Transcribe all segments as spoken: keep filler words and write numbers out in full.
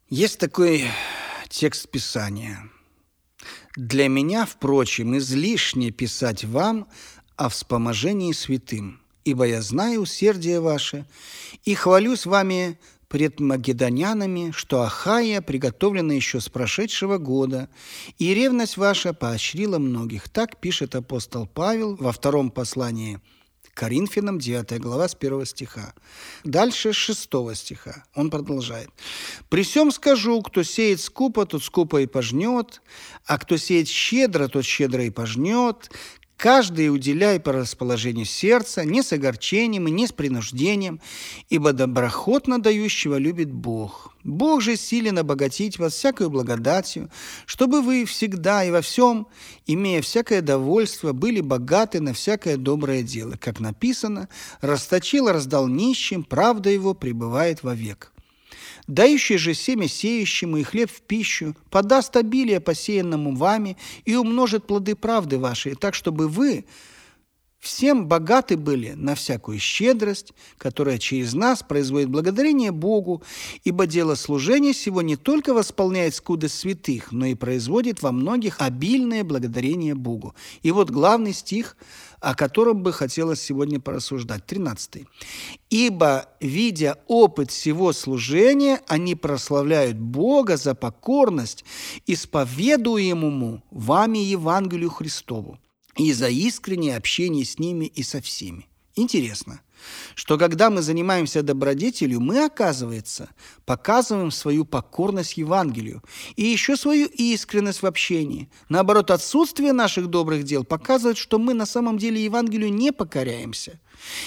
Есть такой текст Писания. «Для меня, впрочем, излишне писать вам о вспоможении святым, ибо я знаю усердие ваше и хвалюсь вами пред македонянами, что Ахайя приготовлена еще с прошедшего года, и ревность ваша поощрила многих». Так пишет апостол Павел во втором послании Коринфянам, девятая глава, с первого стиха. Дальше с шестого стиха. Он продолжает. «При сем скажу, кто сеет скупо, тот скупо и пожнет, а кто сеет щедро, тот щедро и пожнет. Каждый уделяй по расположению сердца, не с огорчением и не с принуждением, ибо доброхотно дающего любит Бог. Бог же силен обогатить вас всякою благодатью, чтобы вы всегда и во всем, имея всякое довольство, были богаты на всякое доброе дело. Как написано, расточил, раздал нищим, правда его пребывает вовек. Дающий же семя сеющему и хлеб в пищу подаст обилие посеянному вами и умножит плоды правды вашей, так, чтобы вы всем богаты были на всякую щедрость, которая через нас производит благодарение Богу, ибо дело служения сего не только восполняет скудость святых, но и производит во многих обильное благодарение Богу». И вот главный стих, о котором бы хотелось сегодня порассуждать, тринадцатый. «Ибо, видя опыт всего служения, они прославляют Бога за покорность, исповедуемому вами Евангелию Христову, и за искреннее общение с ними и со всеми». Интересно, что когда мы занимаемся добродетелью, мы, оказывается, показываем свою покорность Евангелию и еще свою искренность в общении. Наоборот, отсутствие наших добрых дел показывает, что мы на самом деле Евангелию не покоряемся.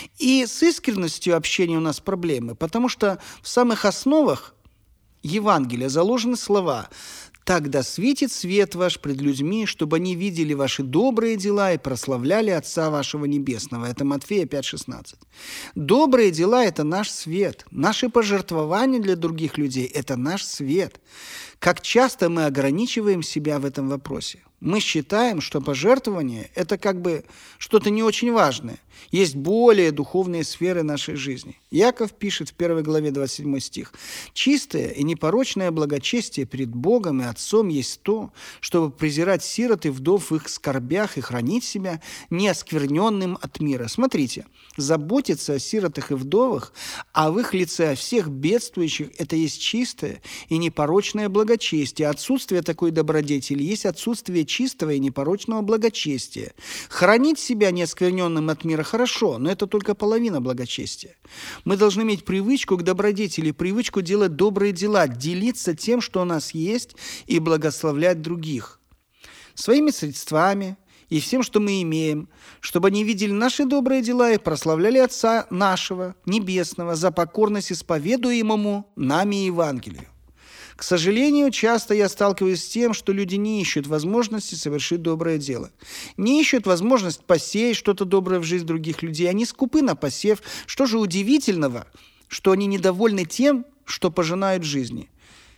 И с искренностью общения у нас проблемы, потому что в самых основах Евангелия заложены слова: «Тогда светит свет ваш пред людьми, чтобы они видели ваши добрые дела и прославляли Отца вашего Небесного». Это Матфея пять шестнадцать. Добрые дела – это наш свет. Наши пожертвования для других людей – это наш свет. Как часто мы ограничиваем себя в этом вопросе? Мы считаем, что пожертвование – это как бы что-то не очень важное. Есть более духовные сферы нашей жизни. Яков пишет в первой главе двадцать седьмой стих. «Чистое и непорочное благочестие перед Богом и Отцом есть то, чтобы презирать сирот и вдов в их скорбях и хранить себя неоскверненным от мира». Смотрите, заботиться о сиротах и вдовах, а в их лице о всех бедствующих – это есть чистое и непорочное благочестие. Отсутствие такой добродетели есть отсутствие чистого и непорочного благочестия. Хранить себя неоскверненным от мира хорошо, но это только половина благочестия. Мы должны иметь привычку к добродетели, привычку делать добрые дела, делиться тем, что у нас есть, и благословлять других. Своими средствами и всем, что мы имеем, чтобы они видели наши добрые дела и прославляли Отца нашего, Небесного, за покорность исповедуемому нами Евангелию. К сожалению, часто я сталкиваюсь с тем, что люди не ищут возможности совершить доброе дело. Не ищут возможность посеять что-то доброе в жизнь других людей. Они скупы на посев. Что же удивительного, что они недовольны тем, что пожинают в жизни?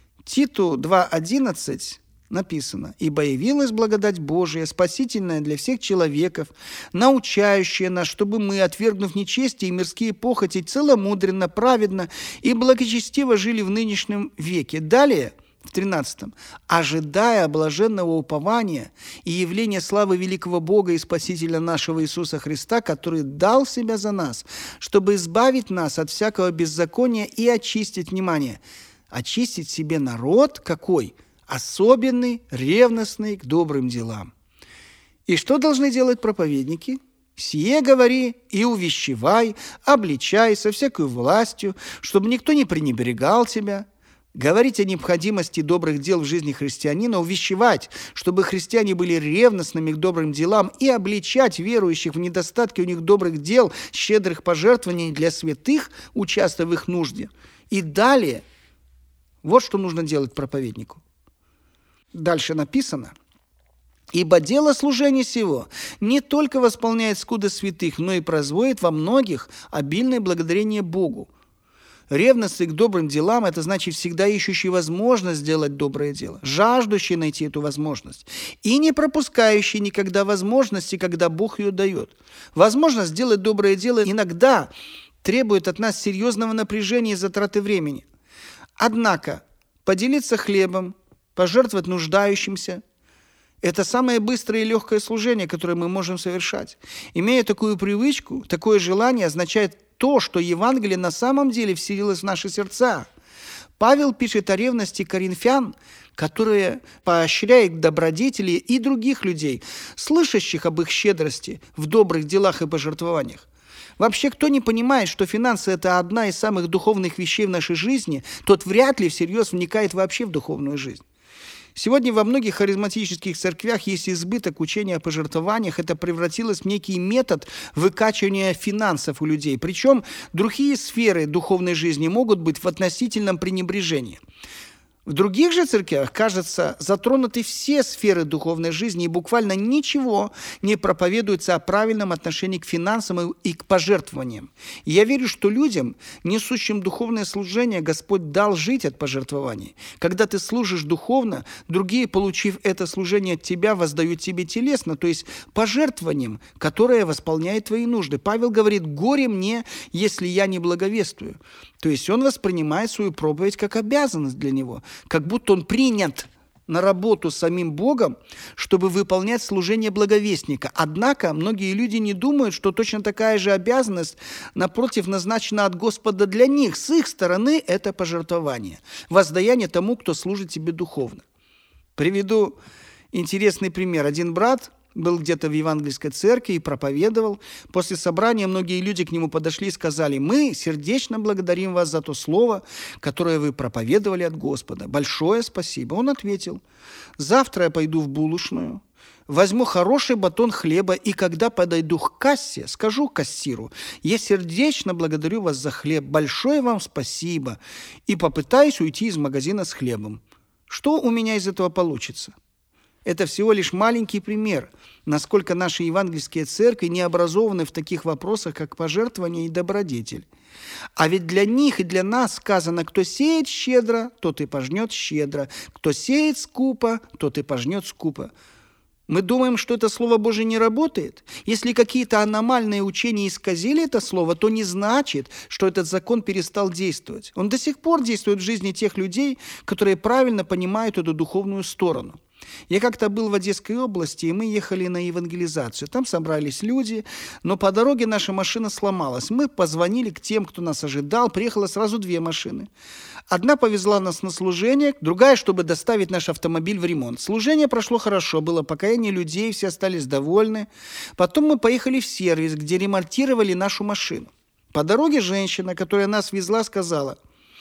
Титу два одиннадцать написано: «Ибо явилась благодать Божия, спасительная для всех человеков, научающая нас, чтобы мы, отвергнув нечестие и мирские похоти, целомудренно, праведно и благочестиво жили в нынешнем веке». Далее, в тринадцатом, «ожидая блаженного упования и явления славы великого Бога и Спасителя нашего Иисуса Христа, который дал себя за нас, чтобы избавить нас от всякого беззакония и очистить, внимание, очистить себе народ какой? Особенный, ревностный к добрым делам». И что должны делать проповедники? «Сие говори и увещевай, обличай со всякою властью, чтобы никто не пренебрегал тебя». Говорить о необходимости добрых дел в жизни христианина, увещевать, чтобы христиане были ревностными к добрым делам, и обличать верующих в недостатке у них добрых дел, щедрых пожертвований для святых, участвуя в их нужде. И далее, вот что нужно делать проповеднику. Дальше написано: «Ибо дело служения сего не только восполняет скудость святых, но и производит во многих обильное благодарение Богу». Ревностный к добрым делам – это значит всегда ищущий возможность сделать доброе дело, жаждущий найти эту возможность и не пропускающий никогда возможности, когда Бог ее дает. Возможность сделать доброе дело иногда требует от нас серьезного напряжения и затраты времени. Однако Поделиться хлебом, пожертвовать нуждающимся – это самое быстрое и легкое служение, которое мы можем совершать. Имея такую привычку, такое желание означает то, что Евангелие на самом деле вселилось в наши сердца. Павел пишет о ревности коринфян, которые поощряют добродетели и других людей, слышащих об их щедрости в добрых делах и пожертвованиях. Вообще, кто не понимает, что финансы – это одна из самых духовных вещей в нашей жизни, тот вряд ли всерьез вникает вообще в духовную жизнь. Сегодня во многих харизматических церквях есть избыток учения о пожертвованиях. Это превратилось в некий метод выкачивания финансов у людей. Причем другие сферы духовной жизни могут быть в относительном пренебрежении. В других же церквях, кажется, затронуты все сферы духовной жизни, и буквально ничего не проповедуется о правильном отношении к финансам и к пожертвованиям. И я верю, что людям, несущим духовное служение, Господь дал жить от пожертвований. Когда ты служишь духовно, другие, получив это служение от тебя, воздают тебе телесно, то есть пожертвованием, которое восполняет твои нужды. Павел говорит: «Горе мне, если я не благовествую». То есть он воспринимает свою проповедь как обязанность для него, как будто он принят на работу самим Богом, чтобы выполнять служение благовестника. Однако многие люди не думают, что точно такая же обязанность, напротив, назначена от Господа для них. С их стороны это пожертвование, воздаяние тому, кто служит тебе духовно. Приведу интересный пример. Один брат был где-то в евангельской церкви и проповедовал. После собрания многие люди к нему подошли и сказали: «Мы сердечно благодарим вас за то слово, которое вы проповедовали от Господа. Большое спасибо». Он ответил: «Завтра я пойду в булочную, возьму хороший батон хлеба, и когда подойду к кассе, скажу кассиру: я сердечно благодарю вас за хлеб, большое вам спасибо, и попытаюсь уйти из магазина с хлебом. Что у меня из этого получится?» Это всего лишь маленький пример, насколько наши евангельские церкви не образованы в таких вопросах, как пожертвование и добродетель. А ведь для них и для нас сказано: кто сеет щедро, тот и пожнет щедро, кто сеет скупо, тот и пожнет скупо. Мы думаем, что это Слово Божие не работает? Если какие-то аномальные учения исказили это слово, то не значит, что этот закон перестал действовать. Он до сих пор действует в жизни тех людей, которые правильно понимают эту духовную сторону. Я как-то был в Одесской области, и мы ехали на евангелизацию. Там собрались люди, но по дороге наша машина сломалась. Мы позвонили к тем, кто нас ожидал. Приехало сразу две машины. Одна повезла нас на служение, другая, чтобы доставить наш автомобиль в ремонт. Служение прошло хорошо, было покаяние людей, все остались довольны. Потом мы поехали в сервис, где ремонтировали нашу машину. По дороге женщина, которая нас везла, сказала...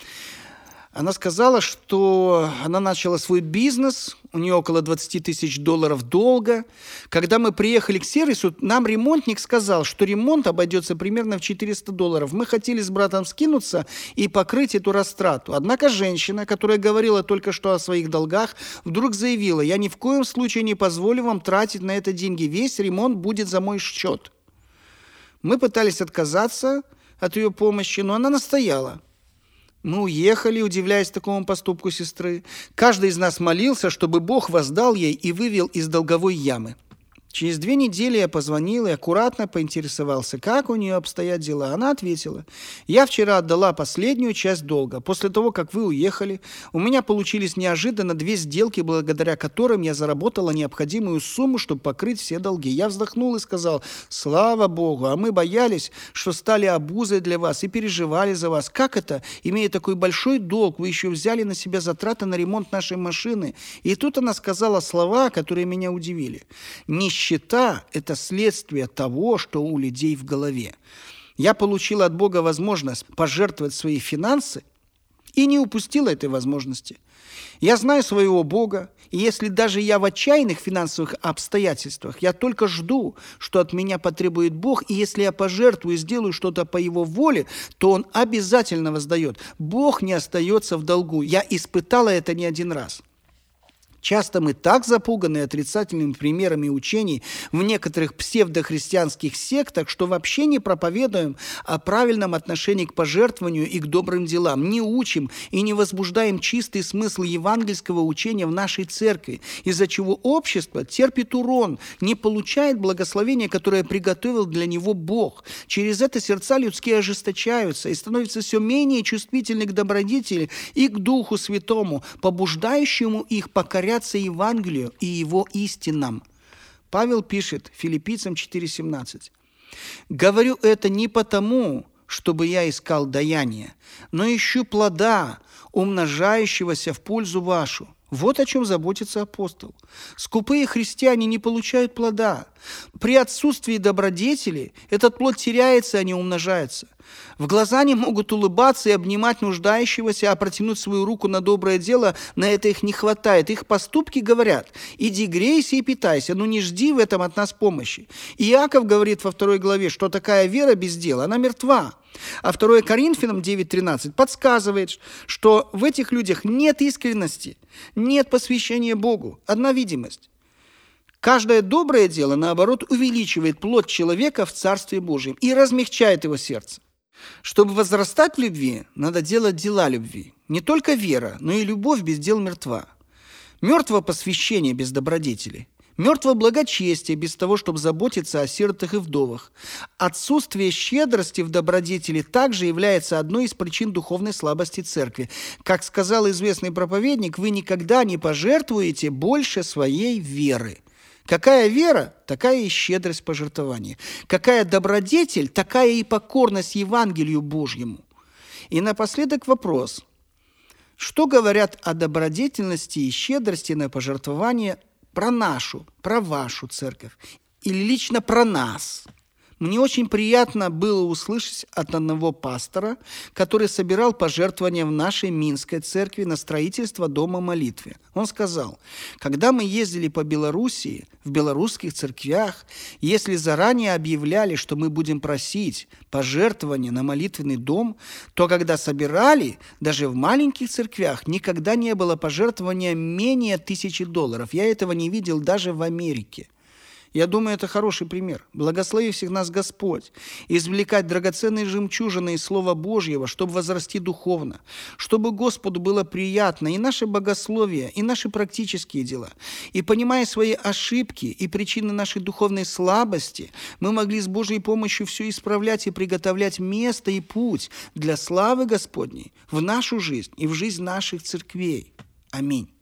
Она сказала, что она начала свой бизнес, у нее около двадцать тысяч долларов долга. Когда мы приехали к сервису, нам ремонтник сказал, что ремонт обойдется примерно в четыреста долларов. Мы хотели с братом скинуться и покрыть эту растрату. Однако женщина, которая говорила только что о своих долгах, вдруг заявила: «Я ни в коем случае не позволю вам тратить на это деньги. Весь ремонт будет за мой счет». Мы пытались отказаться от ее помощи, но она настояла. Мы уехали, удивляясь такому поступку сестры. Каждый из нас молился, чтобы Бог воздал ей и вывел из долговой ямы. Через две недели я позвонил и аккуратно поинтересовался, как у нее обстоят дела. Она ответила: «Я вчера отдала последнюю часть долга. После того, как вы уехали, у меня получились неожиданно две сделки, благодаря которым я заработала необходимую сумму, чтобы покрыть все долги». Я вздохнул и сказал: «Слава Богу, а мы боялись, что стали обузой для вас и переживали за вас. Как это, имея такой большой долг, вы еще взяли на себя затраты на ремонт нашей машины?» И тут она сказала слова, которые меня удивили: «Нищета – это следствие того, что у людей в голове». Я получила от Бога возможность пожертвовать свои финансы и не упустила этой возможности. Я знаю своего Бога, и если даже я в отчаянных финансовых обстоятельствах, я только жду, что от меня потребует Бог, и если я пожертвую и сделаю что-то по Его воле, то Он обязательно воздает. Бог не остается в долгу. Я испытала это не один раз. Часто мы так запуганы отрицательными примерами учений в некоторых псевдохристианских сектах, что вообще не проповедуем о правильном отношении к пожертвованию и к добрым делам, не учим и не возбуждаем чистый смысл евангельского учения в нашей церкви, из-за чего общество терпит урон, не получает благословения, которое приготовил для него Бог. Через это сердца людские ожесточаются и становятся все менее чувствительны к добродетели и к Духу Святому, побуждающему их покоряться Евангелию и его истинам. Павел пишет Филиппийцам четыре семнадцать. «Говорю это не потому, чтобы я искал даяние, но ищу плода, умножающегося в пользу вашу». Вот о чем заботится апостол. Скупые христиане не получают плода. При отсутствии добродетели этот плод теряется, а не умножается. В глаза они могут улыбаться и обнимать нуждающегося, а протянуть свою руку на доброе дело, на это их не хватает. Их поступки говорят: иди грейся и питайся, но не жди в этом от нас помощи. Иаков говорит во второй главе, что такая вера без дела, она мертва. А второе Коринфянам девять тринадцать подсказывает, что в этих людях нет искренности, нет посвящения Богу, одна видимость. Каждое доброе дело, наоборот, увеличивает плод человека в Царстве Божьем и размягчает его сердце. Чтобы возрастать в любви, надо делать дела любви. Не только вера, но и любовь без дел мертва. Мертво посвящение без добродетели. Мертво благочестие без того, чтобы заботиться о сиротах и вдовах. Отсутствие щедрости в добродетели также является одной из причин духовной слабости церкви. Как сказал известный проповедник, вы никогда не пожертвуете больше своей веры. Какая вера, такая и щедрость пожертвования. Какая добродетель, такая и покорность Евангелию Божьему. И напоследок вопрос. Что говорят о добродетельности и щедрости на пожертвование про нашу, про вашу церковь или лично про нас? Мне очень приятно было услышать от одного пастора, который собирал пожертвования в нашей Минской церкви на строительство дома молитвы. Он сказал: когда мы ездили по Белоруссии, в белорусских церквях, если заранее объявляли, что мы будем просить пожертвования на молитвенный дом, то когда собирали, даже в маленьких церквях, никогда не было пожертвования менее тысячи долларов. Я этого не видел даже в Америке. Я думаю, это хороший пример. Благослови всех нас Господь извлекать драгоценные жемчужины из Слова Божьего, чтобы возрасти духовно, чтобы Господу было приятно и наше богословие, и наши практические дела. И понимая свои ошибки и причины нашей духовной слабости, мы могли с Божьей помощью все исправлять и приготовлять место и путь для славы Господней в нашу жизнь и в жизнь наших церквей. Аминь.